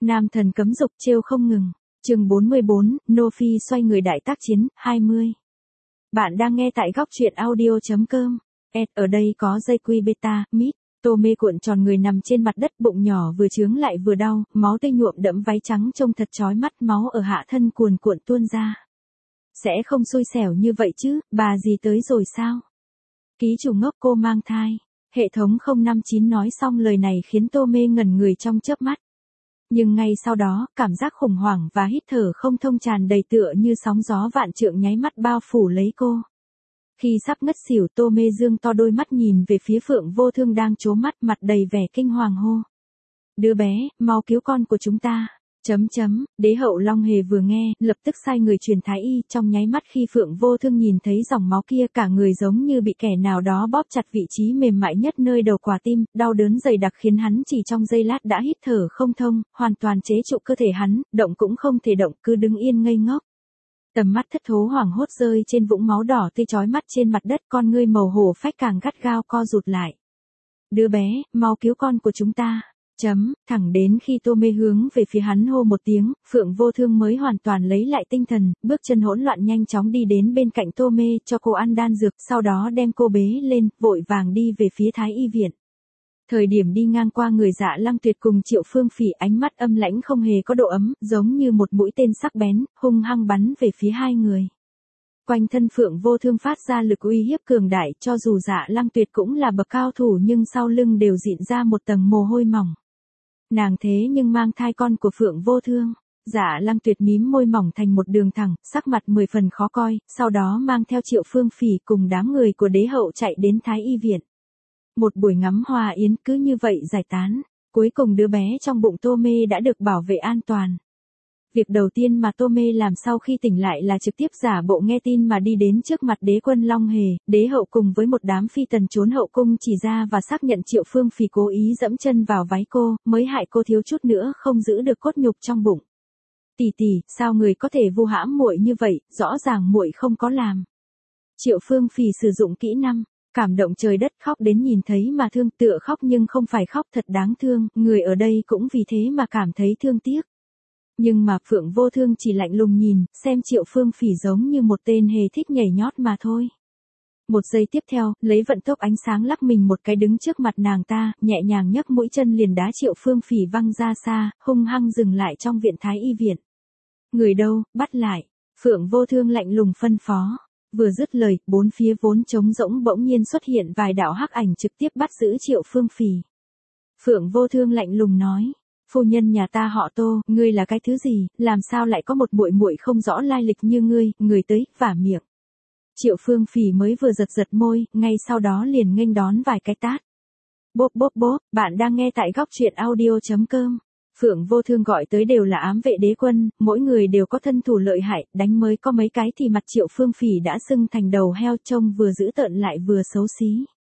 Nam thần cấm dục trêu không ngừng. Chương 44, Nô Phi xoay người đại tác chiến, 20. Bạn đang nghe tại góc truyện audio.com. Ở đây có dây quy beta, mít. Tô Mê cuộn tròn người nằm trên mặt đất, bụng nhỏ vừa chướng lại vừa đau, máu tươi nhuộm đẫm váy trắng trông thật chói mắt, máu ở hạ thân cuồn cuộn tuôn ra. Sẽ không xui xẻo như vậy chứ, bà gì tới rồi sao? Ký chủ ngốc, cô mang thai. Hệ thống 059 nói xong lời này khiến Tô Mê ngẩn người trong chớp mắt. Nhưng ngay sau đó, cảm giác khủng hoảng và hít thở không thông tràn đầy tựa như sóng gió vạn trượng nháy mắt bao phủ lấy cô. Khi sắp ngất xỉu, Tô Mê dương to đôi mắt nhìn về phía Phượng Vô Thương đang trố mắt, mặt đầy vẻ kinh hoàng hô. Đứa bé, mau cứu con của chúng ta. Đế hậu Long Hề vừa nghe, lập tức sai người truyền thái y. Trong nháy mắt khi Phượng Vô Thương nhìn thấy dòng máu kia, cả người giống như bị kẻ nào đó bóp chặt vị trí mềm mại nhất nơi đầu quả tim, đau đớn dày đặc khiến hắn chỉ trong giây lát đã hít thở không thông, hoàn toàn chế trụ cơ thể hắn, động cũng không thể động, cứ đứng yên ngây ngốc. Tầm mắt thất thố hoảng hốt rơi trên vũng máu đỏ tươi chói mắt trên mặt đất, con ngươi màu hổ phách càng gắt gao co rụt lại. Đứa bé, mau cứu con của chúng ta. Thẳng đến khi Tô Mê hướng về phía hắn hô một tiếng, Phượng Vô Thương mới hoàn toàn lấy lại tinh thần, bước chân hỗn loạn nhanh chóng đi đến bên cạnh Tô Mê, cho cô ăn đan dược, sau đó đem cô bế lên, vội vàng đi về phía Thái y viện. Thời điểm đi ngang qua người Dạ Lăng Tuyệt cùng Triệu Phương Phỉ, ánh mắt âm lãnh không hề có độ ấm, giống như một mũi tên sắc bén, hung hăng bắn về phía hai người. Quanh thân Phượng Vô Thương phát ra lực uy hiếp cường đại, cho dù Dạ Lăng Tuyệt cũng là bậc cao thủ nhưng sau lưng đều dịn ra một tầng mồ hôi mỏng. Nàng thế nhưng mang thai con của Phượng Vô Thương. Dạ Lăng Tuyệt mím môi mỏng thành một đường thẳng, sắc mặt 10 phần khó coi, sau đó mang theo Triệu Phương Phỉ cùng đám người của đế hậu chạy đến Thái y viện. Một buổi ngắm hoa yến cứ như vậy giải tán, cuối cùng đứa bé trong bụng Tô Mê đã được bảo vệ an toàn. Việc đầu tiên mà Tô Mê làm sau khi tỉnh lại là trực tiếp giả bộ nghe tin mà đi đến trước mặt đế quân Long Hề, đế hậu cùng với một đám phi tần trốn hậu cung chỉ ra và xác nhận Triệu Phương Phỉ cố ý dẫm chân vào váy cô, mới hại cô thiếu chút nữa không giữ được cốt nhục trong bụng. Tỷ tỷ, sao người có thể vu hãm muội như vậy, rõ ràng muội không có làm. Triệu Phương Phỉ sử dụng kỹ năng cảm động trời đất, khóc đến nhìn thấy mà thương, tựa khóc nhưng không phải khóc, thật đáng thương, người ở đây cũng vì thế mà cảm thấy thương tiếc. Nhưng mà Phượng Vô Thương chỉ lạnh lùng nhìn, xem Triệu Phương Phỉ giống như một tên hề thích nhảy nhót mà thôi. Một giây tiếp theo, lấy vận tốc ánh sáng lắc mình một cái đứng trước mặt nàng ta, nhẹ nhàng nhấc mũi chân liền đá Triệu Phương Phỉ văng ra xa, hung hăng dừng lại trong viện Thái y viện. Người đâu, bắt lại. Phượng Vô Thương lạnh lùng phân phó. Vừa dứt lời, bốn phía vốn trống rỗng bỗng nhiên xuất hiện vài đạo hắc ảnh trực tiếp bắt giữ Triệu Phương Phỉ. Phượng Vô Thương lạnh lùng nói. Phu nhân nhà ta họ Tô, ngươi là cái thứ gì, làm sao lại có một muội muội không rõ lai lịch như ngươi, người tới, vả miệng. Triệu Phương Phỉ mới vừa giật giật môi, ngay sau đó liền nghênh đón vài cái tát. Bốp bốp bốp, bạn đang nghe tại góc truyện audio.com. Phượng Vô Thương gọi tới đều là ám vệ đế quân, mỗi người đều có thân thủ lợi hại, đánh mới có mấy cái thì mặt Triệu Phương Phỉ đã sưng thành đầu heo, trông vừa dữ tợn lại vừa xấu xí.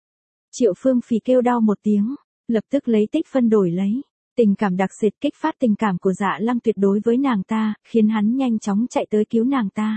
Triệu Phương Phỉ kêu đau một tiếng, lập tức lấy tích phân đổi lấy. Tình cảm đặc sệt kích phát tình cảm của Dạ Lăng Tuyệt đối với nàng ta, khiến hắn nhanh chóng chạy tới cứu nàng ta.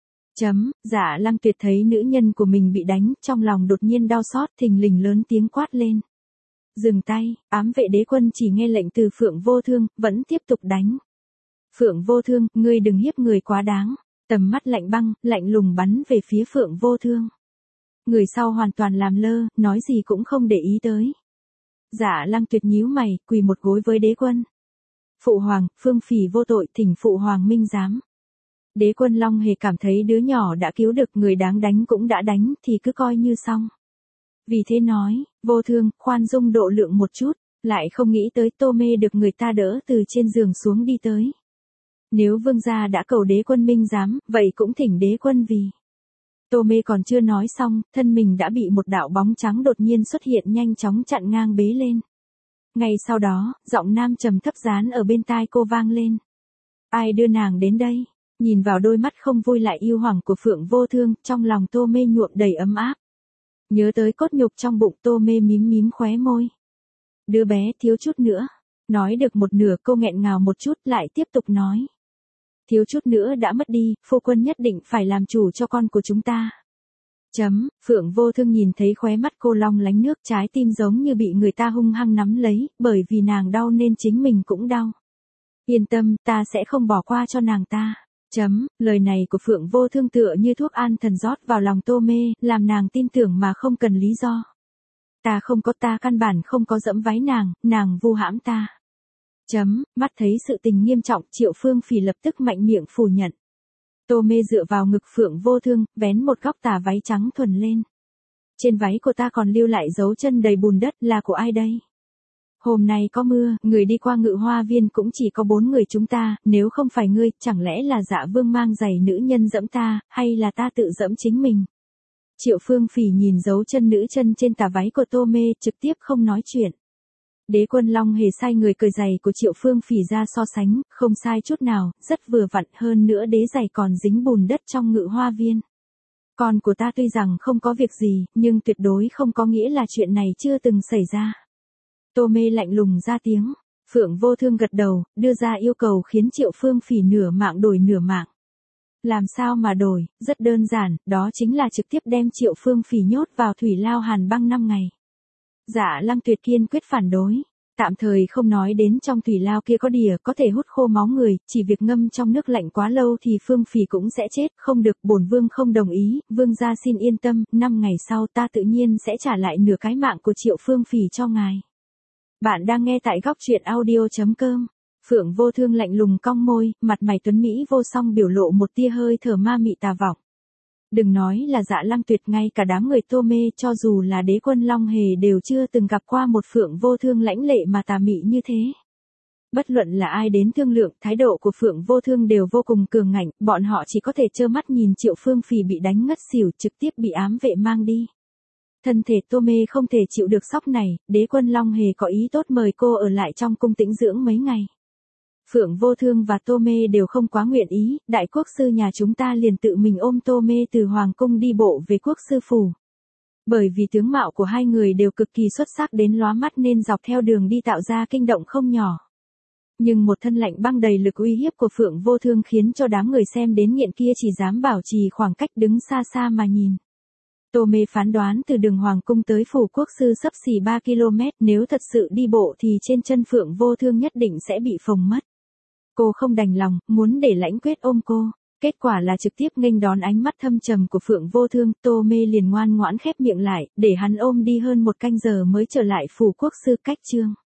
Dạ Lăng Tuyệt thấy nữ nhân của mình bị đánh, trong lòng đột nhiên đau xót, thình lình lớn tiếng quát lên. Dừng tay, ám vệ đế quân chỉ nghe lệnh từ Phượng Vô Thương, vẫn tiếp tục đánh. Phượng Vô Thương, ngươi đừng hiếp người quá đáng. Tầm mắt lạnh băng, lạnh lùng bắn về phía Phượng Vô Thương. Người sau hoàn toàn làm lơ, nói gì cũng không để ý tới. Dạ Lăng Tuyệt nhíu mày, quỳ một gối với đế quân. Phụ hoàng, Phương Phỉ vô tội, thỉnh phụ hoàng minh giám. Đế quân Long Hề cảm thấy đứa nhỏ đã cứu được, người đáng đánh cũng đã đánh, thì cứ coi như xong. Vì thế nói, Vô Thương, khoan dung độ lượng một chút, lại không nghĩ tới Tô Mê được người ta đỡ từ trên giường xuống đi tới. Nếu vương gia đã cầu đế quân minh giám, vậy cũng thỉnh đế quân vì. Tô Mê còn chưa nói xong, thân mình đã bị một đạo bóng trắng đột nhiên xuất hiện nhanh chóng chặn ngang bế lên. Ngay sau đó, giọng nam trầm thấp dán ở bên tai cô vang lên. Ai đưa nàng đến đây? Nhìn vào đôi mắt không vui lại yêu hoàng của Phượng Vô Thương, trong lòng Tô Mê nhuộm đầy ấm áp. Nhớ tới cốt nhục trong bụng, Tô Mê mím mím khóe môi. Đứa bé thiếu chút nữa. Nói được một nửa cô nghẹn ngào một chút lại tiếp tục nói. Thiếu chút nữa đã mất đi, phu quân nhất định phải làm chủ cho con của chúng ta. Phượng Vô Thương nhìn thấy khóe mắt cô long lánh nước, trái tim giống như bị người ta hung hăng nắm lấy, bởi vì nàng đau nên chính mình cũng đau. Yên tâm, ta sẽ không bỏ qua cho nàng ta. Lời này của Phượng Vô Thương tựa như thuốc an thần rót vào lòng Tô Mê, làm nàng tin tưởng mà không cần lý do. Ta căn bản không có dẫm váy nàng vu hãm ta. Mắt thấy sự tình nghiêm trọng, Triệu Phương Phỉ lập tức mạnh miệng phủ nhận. Tô Mê dựa vào ngực Phượng Vô Thương, vén một góc tà váy trắng thuần lên. Trên váy của ta còn lưu lại dấu chân đầy bùn đất, là của ai đây? Hôm nay có mưa, người đi qua Ngự Hoa Viên cũng chỉ có 4 người chúng ta, nếu không phải ngươi, chẳng lẽ là Dạ Vương mang giày nữ nhân dẫm ta, hay là ta tự dẫm chính mình? Triệu Phương Phỉ nhìn dấu chân nữ chân trên tà váy của Tô Mê, trực tiếp không nói chuyện. Đế Quân Long Hề sai người cởi giày của Triệu Phương Phỉ ra so sánh, không sai chút nào, rất vừa vặn, hơn nữa đế giày còn dính bùn đất trong Ngự Hoa Viên. Con của ta tuy rằng không có việc gì, nhưng tuyệt đối không có nghĩa là chuyện này chưa từng xảy ra. Tô Mê lạnh lùng ra tiếng. Phượng Vô Thương gật đầu, đưa ra yêu cầu khiến Triệu Phương Phỉ nửa mạng đổi nửa mạng. Làm sao mà đổi, rất đơn giản, đó chính là trực tiếp đem Triệu Phương Phỉ nhốt vào thủy lao hàn băng 5 ngày. Dạ Lăng Tuyệt kiên quyết phản đối. Tạm thời không nói đến trong thủy lao kia có đìa có thể hút khô máu người, chỉ việc ngâm trong nước lạnh quá lâu thì Phương Phỉ cũng sẽ chết, không được, bổn vương không đồng ý, vương gia xin yên tâm, 5 ngày sau ta tự nhiên sẽ trả lại nửa cái mạng của Triệu Phương Phỉ cho ngài. Bạn đang nghe tại góc truyện audio.com. Phượng Vô Thương lạnh lùng cong môi, mặt mày tuấn mỹ vô song biểu lộ một tia hơi thở ma mị tà vọng. Đừng nói là Dạ Lăng Tuyệt, ngay cả đám người Tô Mê cho dù là Đế Quân Long Hề đều chưa từng gặp qua một Phượng Vô Thương lãnh lệ mà tà mị như thế. Bất luận là ai đến thương lượng, thái độ của Phượng Vô Thương đều vô cùng cường ngạnh, bọn họ chỉ có thể trơ mắt nhìn Triệu Phương Phỉ bị đánh ngất xỉu, trực tiếp bị ám vệ mang đi. Thân thể Tô Mê không thể chịu được sốc này, Đế Quân Long Hề có ý tốt mời cô ở lại trong cung tĩnh dưỡng mấy ngày. Phượng Vô Thương và Tô Mê đều không quá nguyện ý, đại quốc sư nhà chúng ta liền tự mình ôm Tô Mê từ hoàng cung đi bộ về quốc sư phủ. Bởi vì tướng mạo của hai người đều cực kỳ xuất sắc đến lóa mắt nên dọc theo đường đi tạo ra kinh động không nhỏ. Nhưng một thân lạnh băng đầy lực uy hiếp của Phượng Vô Thương khiến cho đám người xem đến nghiện kia chỉ dám bảo trì khoảng cách đứng xa xa mà nhìn. Tô Mê phán đoán từ đường hoàng cung tới phủ quốc sư xấp xỉ 3 km, nếu thật sự đi bộ thì trên chân Phượng Vô Thương nhất định sẽ bị phồng mất. Cô không đành lòng, muốn để Lãnh Quyết ôm cô. Kết quả là trực tiếp nghênh đón ánh mắt thâm trầm của Phượng Vô Thương, Tô Mê liền ngoan ngoãn khép miệng lại, để hắn ôm đi hơn 1 canh giờ mới trở lại phủ quốc sư cách chương.